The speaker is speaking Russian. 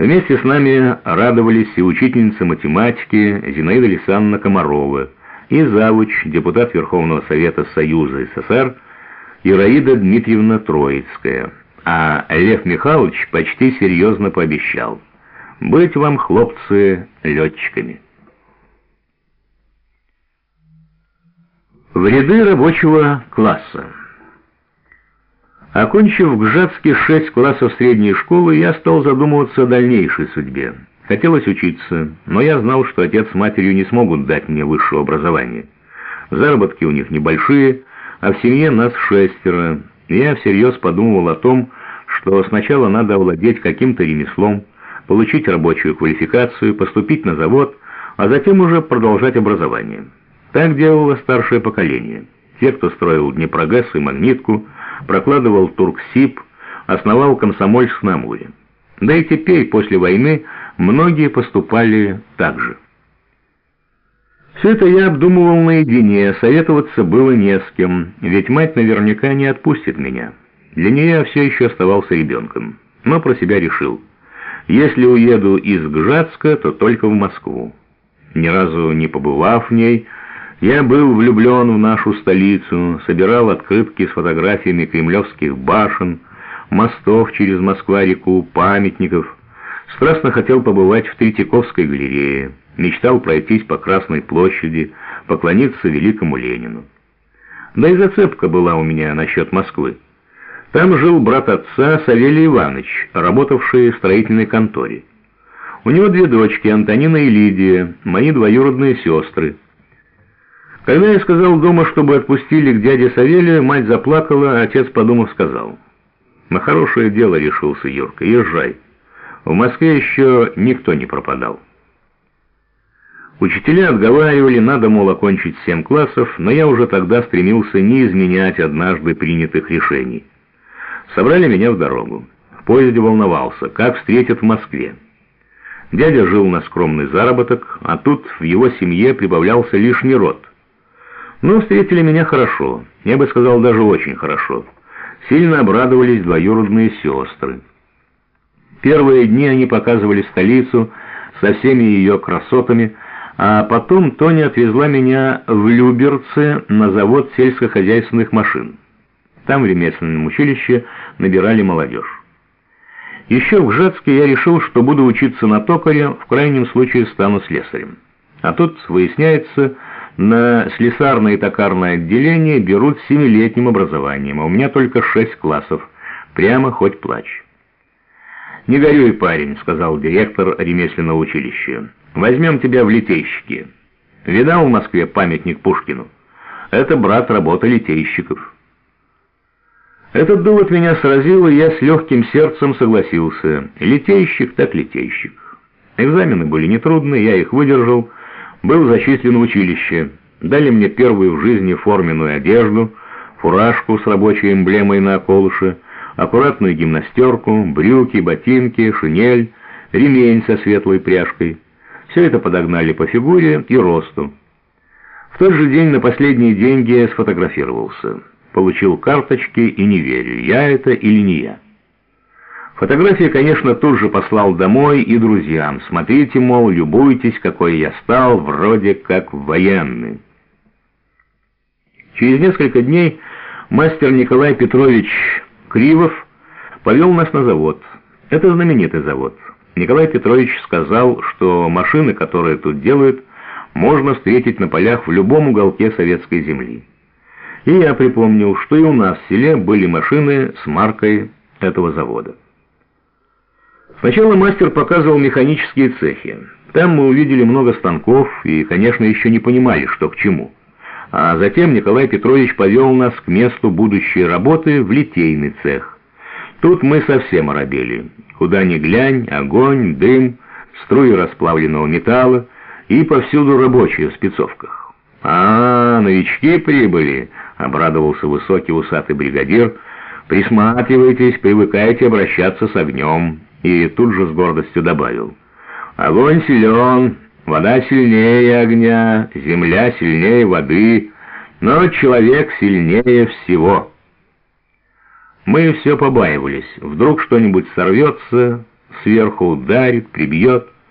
Вместе с нами радовались и учительница математики Зинаида Александровна Комарова, и завуч, депутат Верховного Совета Союза СССР Ираида Дмитриевна Троицкая. А Лев Михайлович почти серьезно пообещал: «Быть вам, хлопцы, летчиками». В ряды рабочего класса. Окончив в Гжатске 6 классов средней школы, я стал задумываться о дальнейшей судьбе. Хотелось учиться, но я знал, что отец с матерью не смогут дать мне высшего образования. Заработки у них небольшие, а в семье нас 6. Я всерьез подумывал о том, что сначала надо овладеть каким-то ремеслом, получить рабочую квалификацию, поступить на завод, а затем уже продолжать образование. Так делало старшее поколение. Те, кто строил Днепрогэс и Магнитку, прокладывал Турксиб, основал Комсомольск-на-Амуре. Да и теперь, после войны, многие поступали так же. Все это я обдумывал наедине, советоваться было не с кем, ведь мать наверняка не отпустит меня. Для нее я все еще оставался ребенком, но про себя решил: если уеду из Гжатска, то только в Москву. Ни разу не побывав в ней, я был влюблен в нашу столицу, собирал открытки с фотографиями кремлевских башен, мостов через Москва-реку, памятников. Страстно хотел побывать в Третьяковской галерее, мечтал пройтись по Красной площади, поклониться великому Ленину. Да и зацепка была у меня насчет Москвы. Там жил брат отца Савелий Иванович, работавший в строительной конторе. У него 2 дочки, Антонина и Лидия, мои двоюродные сестры. Когда я сказал дома, чтобы отпустили к дяде Савелию, мать заплакала, а отец, подумав, сказал: «На хорошее дело решился, Юрка, езжай. В Москве еще никто не пропадал». Учителя отговаривали, надо, мол, окончить 7 классов, но я уже тогда стремился не изменять однажды принятых решений. Собрали меня в дорогу. В поезде волновался, как встретят в Москве. Дядя жил на скромный заработок, а тут в его семье прибавлялся лишний род. Но встретили меня хорошо, я бы сказал, даже очень хорошо. Сильно обрадовались двоюродные сестры. Первые дни они показывали столицу со всеми ее красотами, а потом Тоня отвезла меня в Люберцы на завод сельскохозяйственных машин. Там в ремесленном училище набирали молодежь. Еще в Гжатске я решил, что буду учиться на токаря, в крайнем случае стану слесарем. А тут, выясняется, на слесарное и токарное отделение берут с 7-летним образованием, а у меня только 6 классов, прямо хоть плачь. «Не горюй, парень», — сказал директор ремесленного училища. «Возьмем тебя в литейщики. Видал в Москве памятник Пушкину? Это брат работы литейщиков». Этот довод меня сразил, и я с легким сердцем согласился. Литейщик так литейщик. Экзамены были нетрудные, я их выдержал, был зачислен в училище. Дали мне первую в жизни форменную одежду, фуражку с рабочей эмблемой на околыше, аккуратную гимнастерку, брюки, ботинки, шинель, ремень со светлой пряжкой. Все это подогнали по фигуре и росту. В тот же день на последние деньги сфотографировался. Получил карточки и не верю, я это или не я. Фотографии, конечно, тут же послал домой и друзьям. Смотрите, мол, любуйтесь, какой я стал, вроде как военный. Через несколько дней мастер Николай Петрович Кривов повел нас на завод. Это знаменитый завод. Николай Петрович сказал, что машины, которые тут делают, можно встретить на полях в любом уголке советской земли. И я припомнил, что и у нас в селе были машины с маркой этого завода. Сначала мастер показывал механические цехи. Там мы увидели много станков и, конечно, еще не понимали, что к чему. А затем Николай Петрович повел нас к месту будущей работы в литейный цех. Тут мы совсем оробели. Куда ни глянь, огонь, дым, струи расплавленного металла и повсюду рабочие в спецовках. «А, новички прибыли», — обрадовался высокий усатый бригадир. «Присматривайтесь, привыкайте обращаться с огнем». И тут же с гордостью добавил: «Огонь силен, вода сильнее огня, земля сильнее воды, но человек сильнее всего». Мы все побаивались, вдруг что-нибудь сорвется, сверху ударит, прибьет.